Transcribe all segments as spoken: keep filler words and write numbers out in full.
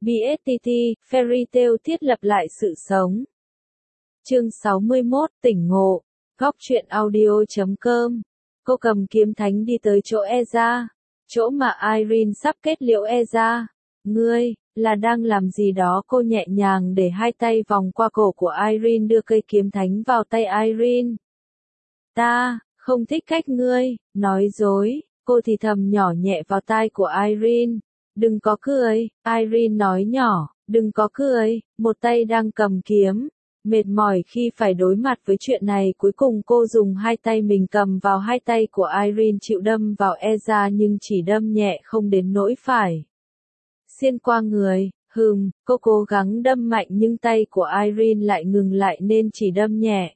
bê ét tê tê, Fairy Tail thiết lập lại sự sống. Chương sáu mươi mốt, tỉnh ngộ. Góc truyện audio chấm com. Cô cầm kiếm thánh đi tới chỗ Ezra, chỗ mà Irene sắp kết liễu Ezra. Ngươi, là đang làm gì đó? Cô nhẹ nhàng để hai tay vòng qua cổ của Irene, đưa cây kiếm thánh vào tay Irene. Ta, không thích cách ngươi, nói dối, cô thì thầm nhỏ nhẹ vào tai của Irene. Đừng có cười, Irene nói nhỏ, đừng có cười, một tay đang cầm kiếm. Mệt mỏi khi phải đối mặt với chuyện này, cuối cùng cô dùng hai tay mình cầm vào hai tay của Irene, chịu đâm vào Ezra nhưng chỉ đâm nhẹ, không đến nỗi phải xiên qua người. Hừm, cô cố gắng đâm mạnh nhưng tay của Irene lại ngừng lại nên chỉ đâm nhẹ.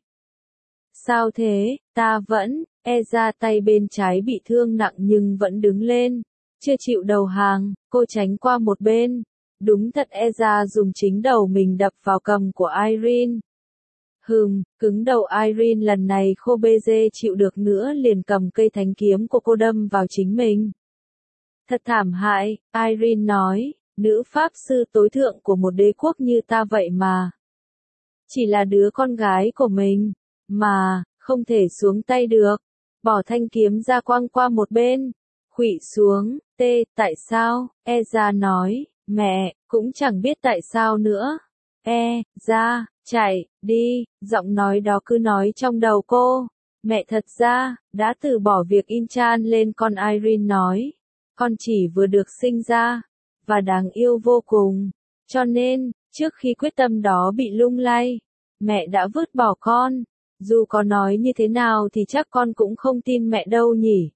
Sao thế? Ta vẫn, Ezra tay bên trái bị thương nặng nhưng vẫn đứng lên, chưa chịu đầu hàng. Cô tránh qua một bên. Đúng thật, Ezra dùng chính đầu mình đập vào cầm của Irene. Hừm, cứng đầu Irene lần này khô bê dê chịu được nữa, liền cầm cây thánh kiếm của cô đâm vào chính mình. Thật thảm hại, Irene nói, nữ pháp sư tối thượng của một đế quốc như ta vậy mà. Chỉ là đứa con gái của mình, mà, không thể xuống tay được. Bỏ thanh kiếm ra quăng qua một bên. Khuỵu xuống, tê, tại sao? Ezra nói, mẹ, cũng chẳng biết tại sao nữa. E, ra, chạy, đi, giọng nói đó cứ nói trong đầu cô. Mẹ thật ra, đã từ bỏ việc in chan lên con. Irene nói, con chỉ vừa được sinh ra, và đáng yêu vô cùng. Cho nên, trước khi quyết tâm đó bị lung lay, mẹ đã vứt bỏ con. Dù có nói như thế nào thì chắc con cũng không tin mẹ đâu nhỉ.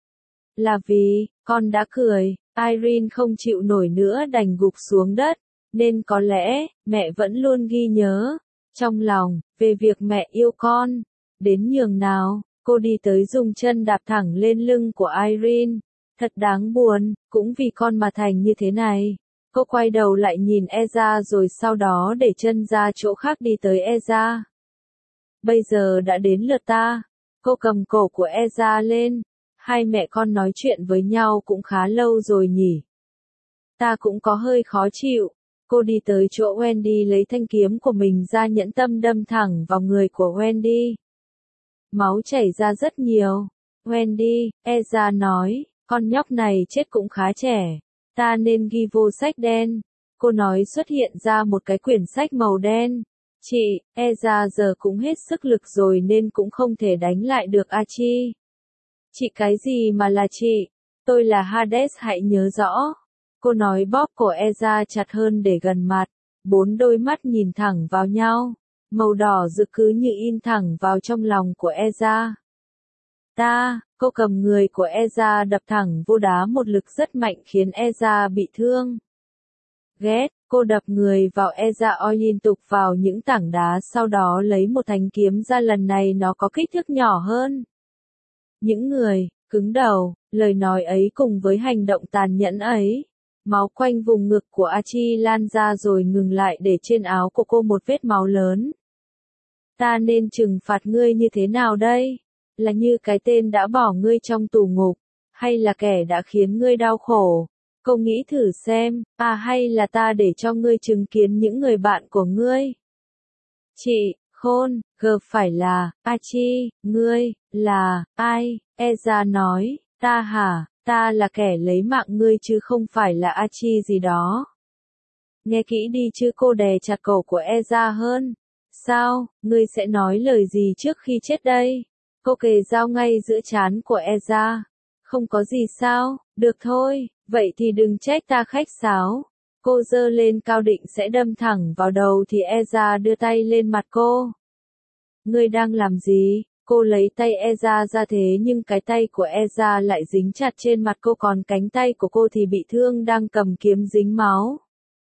Là vì, con đã cười. Irene không chịu nổi nữa đành gục xuống đất, nên có lẽ, mẹ vẫn luôn ghi nhớ, trong lòng, về việc mẹ yêu con. Đến nhường nào, cô đi tới dùng chân đạp thẳng lên lưng của Irene. Thật đáng buồn, cũng vì con mà thành như thế này. Cô quay đầu lại nhìn Ezra rồi sau đó để chân ra chỗ khác đi tới Ezra. Bây giờ đã đến lượt ta. Cô cầm cổ của Ezra lên. Hai mẹ con nói chuyện với nhau cũng khá lâu rồi nhỉ. Ta cũng có hơi khó chịu. Cô đi tới chỗ Wendy lấy thanh kiếm của mình ra, nhẫn tâm đâm thẳng vào người của Wendy. Máu chảy ra rất nhiều. Wendy, Ezra nói, con nhóc này chết cũng khá trẻ. Ta nên ghi vô sách đen. Cô nói xuất hiện ra một cái quyển sách màu đen. Chị, Ezra giờ cũng hết sức lực rồi nên cũng không thể đánh lại được Archie. Chị cái gì mà là chị? Tôi là Hades, hãy nhớ rõ. Cô nói, bóp cổ Ezra chặt hơn để gần mặt. Bốn đôi mắt nhìn thẳng vào nhau. Màu đỏ rực cứ như in thẳng vào trong lòng của Ezra. Ta, cô cầm người của Ezra đập thẳng vô đá một lực rất mạnh khiến Ezra bị thương. Ghét, cô đập người vào Ezra oi liên tục vào những tảng đá, sau đó lấy một thanh kiếm ra, lần này nó có kích thước nhỏ hơn. Những người, cứng đầu, lời nói ấy cùng với hành động tàn nhẫn ấy. Máu quanh vùng ngực của Archie lan ra rồi ngừng lại, để trên áo của cô một vết máu lớn. Ta nên trừng phạt ngươi như thế nào đây? Là như cái tên đã bỏ ngươi trong tù ngục, hay là kẻ đã khiến ngươi đau khổ? Cô nghĩ thử xem, à hay là ta để cho ngươi chứng kiến những người bạn của ngươi? Chị, khôn, gờ phải là, Archie, ngươi, là, ai? Ezra nói, ta hả, ta là kẻ lấy mạng ngươi chứ không phải là Archie gì đó. Nghe kỹ đi chứ. Cô đè chặt cổ của Ezra hơn. Sao, ngươi sẽ nói lời gì trước khi chết đây? Cô kề dao ngay giữa trán của Ezra. Không có gì sao, được thôi, vậy thì đừng trách ta khách sáo. Cô giơ lên cao định sẽ đâm thẳng vào đầu thì Ezra đưa tay lên mặt cô. Ngươi đang làm gì? Cô lấy tay Ezra ra, thế nhưng cái tay của Ezra lại dính chặt trên mặt cô, còn cánh tay của cô thì bị thương, đang cầm kiếm dính máu.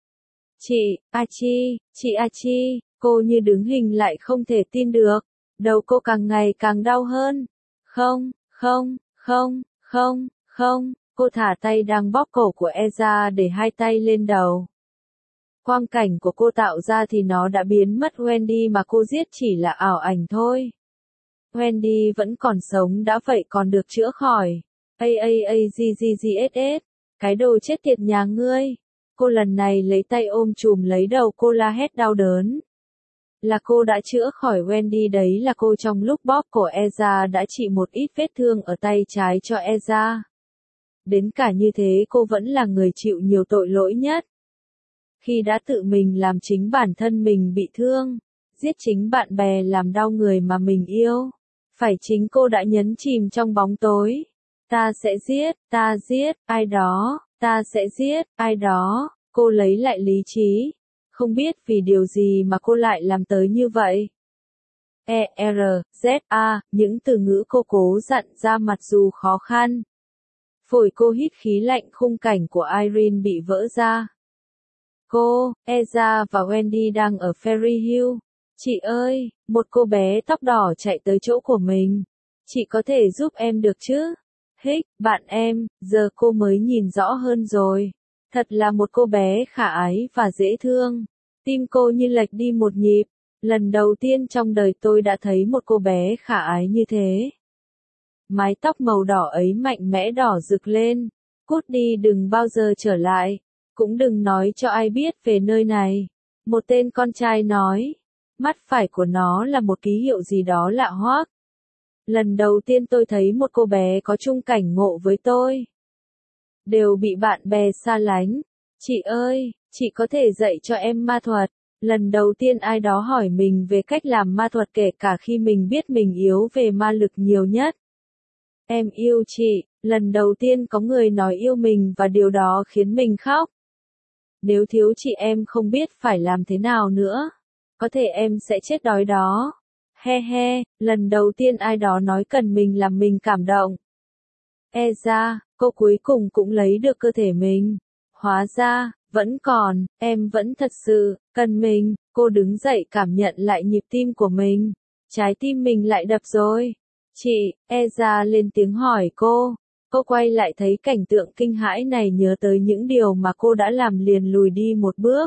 Chị, Archie, chị Archie, cô như đứng hình lại không thể tin được. Đầu cô càng ngày càng đau hơn. Không, không, không, không, không, cô thả tay đang bóp cổ của Ezra để hai tay lên đầu. Quang cảnh của cô tạo ra thì nó đã biến mất. Wendy mà cô giết chỉ là ảo ảnh thôi. Wendy vẫn còn sống đã vậy còn được chữa khỏi. A a a g g g s s. Cái đồ chết tiệt nhà ngươi. Cô lần này lấy tay ôm chùm lấy đầu cô la hét đau đớn. Là cô đã chữa khỏi Wendy đấy, là cô trong lúc bóp cổ Eza đã trị một ít vết thương ở tay trái cho Eza. Đến cả như thế cô vẫn là người chịu nhiều tội lỗi nhất. Khi đã tự mình làm chính bản thân mình bị thương, giết chính bạn bè làm đau người mà mình yêu. Phải chính cô đã nhấn chìm trong bóng tối. Ta sẽ giết, ta giết, ai đó, ta sẽ giết, ai đó, cô lấy lại lý trí. Không biết vì điều gì mà cô lại làm tới như vậy. E R Z A, những từ ngữ cô cố dặn ra mặc dù khó khăn. Phổi cô hít khí lạnh, khung cảnh của Irene bị vỡ ra. Cô, Eza và Wendy đang ở Ferry Hill. Chị ơi, một cô bé tóc đỏ chạy tới chỗ của mình. Chị có thể giúp em được chứ? Hích, bạn em, giờ cô mới nhìn rõ hơn rồi. Thật là một cô bé khả ái và dễ thương. Tim cô như lệch đi một nhịp. Lần đầu tiên trong đời tôi đã thấy một cô bé khả ái như thế. Mái tóc màu đỏ ấy mạnh mẽ đỏ rực lên. Cút đi, đừng bao giờ trở lại. Cũng đừng nói cho ai biết về nơi này. Một tên con trai nói. Mắt phải của nó là một ký hiệu gì đó lạ hoắc. Lần đầu tiên tôi thấy một cô bé có chung cảnh ngộ với tôi. Đều bị bạn bè xa lánh. Chị ơi, chị có thể dạy cho em ma thuật. Lần đầu tiên ai đó hỏi mình về cách làm ma thuật kể cả khi mình biết mình yếu về ma lực nhiều nhất. Em yêu chị, lần đầu tiên có người nói yêu mình và điều đó khiến mình khóc. Nếu thiếu chị em không biết phải làm thế nào nữa. Có thể em sẽ chết đói đó. He he, lần đầu tiên ai đó nói cần mình làm mình cảm động. E ra, cô cuối cùng cũng lấy được cơ thể mình. Hóa ra, vẫn còn, em vẫn thật sự, cần mình. Cô đứng dậy cảm nhận lại nhịp tim của mình. Trái tim mình lại đập rồi. Chị, E ra lên tiếng hỏi cô. Cô quay lại thấy cảnh tượng kinh hãi này, nhớ tới những điều mà cô đã làm liền lùi đi một bước.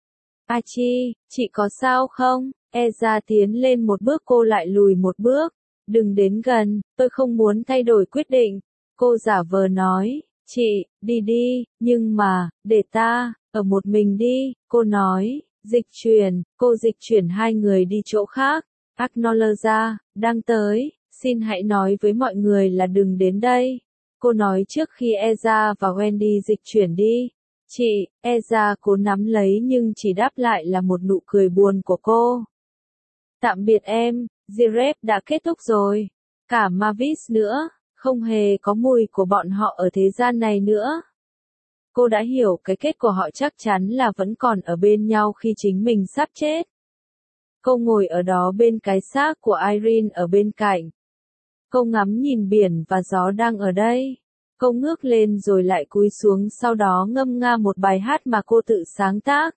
Achi, chị có sao không? Eza tiến lên một bước, cô lại lùi một bước. Đừng đến gần, tôi không muốn thay đổi quyết định. Cô giả vờ nói, chị, đi đi, nhưng mà, để ta, ở một mình đi, cô nói, dịch chuyển, cô dịch chuyển hai người đi chỗ khác. Acknowledge, đang tới, xin hãy nói với mọi người là đừng đến đây. Cô nói trước khi Eza và Wendy dịch chuyển đi. Chị, Eza cố nắm lấy nhưng chỉ đáp lại là một nụ cười buồn của cô. Tạm biệt em, Girep đã kết thúc rồi. Cả Mavis nữa, không hề có mùi của bọn họ ở thế gian này nữa. Cô đã hiểu cái kết của họ chắc chắn là vẫn còn ở bên nhau khi chính mình sắp chết. Cô ngồi ở đó bên cái xác của Irene ở bên cạnh. Cô ngắm nhìn biển và gió đang ở đây. Cô ngước lên rồi lại cúi xuống, sau đó ngâm nga một bài hát mà cô tự sáng tác.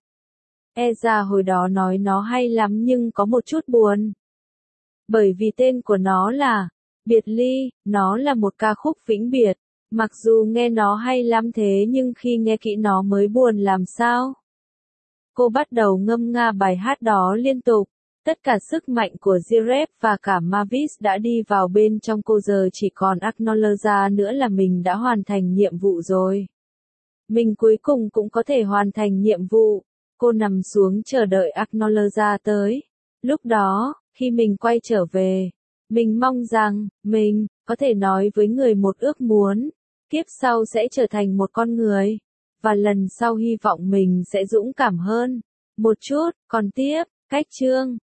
Eza hồi đó nói nó hay lắm nhưng có một chút buồn. Bởi vì tên của nó là Biệt Ly, nó là một ca khúc vĩnh biệt. Mặc dù nghe nó hay lắm thế nhưng khi nghe kỹ nó mới buồn làm sao. Cô bắt đầu ngâm nga bài hát đó liên tục. Tất cả sức mạnh của Girep và cả Mavis đã đi vào bên trong cô, giờ chỉ còn Acknowledge nữa là mình đã hoàn thành nhiệm vụ rồi. Mình cuối cùng cũng có thể hoàn thành nhiệm vụ. Cô nằm xuống chờ đợi Acknowledge tới. Lúc đó, khi mình quay trở về, mình mong rằng, mình, có thể nói với người một ước muốn. Kiếp sau sẽ trở thành một con người. Và lần sau hy vọng mình sẽ dũng cảm hơn. Một chút, còn tiếp, cách chương.